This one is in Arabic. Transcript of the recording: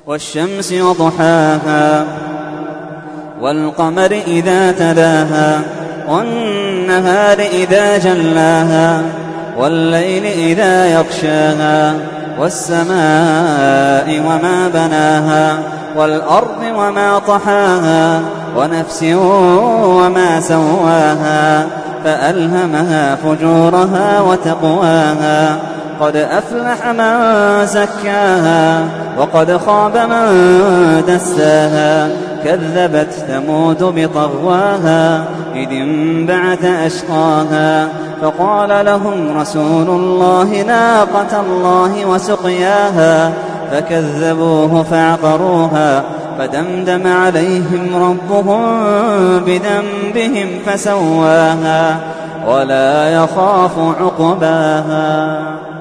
والشمس وضحاها والقمر إذا تلاها والنهار إذا جلاها والليل إذا يغشاها والسماء وما بناها والأرض وما طحاها ونفس وما سواها فألهمها فجورها وتقواها قد أفلح من زكاها وقد خاب من دساها كذبت ثمود بطغواها إذ انبعث أشقاها فقال لهم رسول الله ناقة الله وسقياها فكذبوه فعقروها فدمدم عليهم ربهم بذنبهم فسواها ولا يخاف عقباها.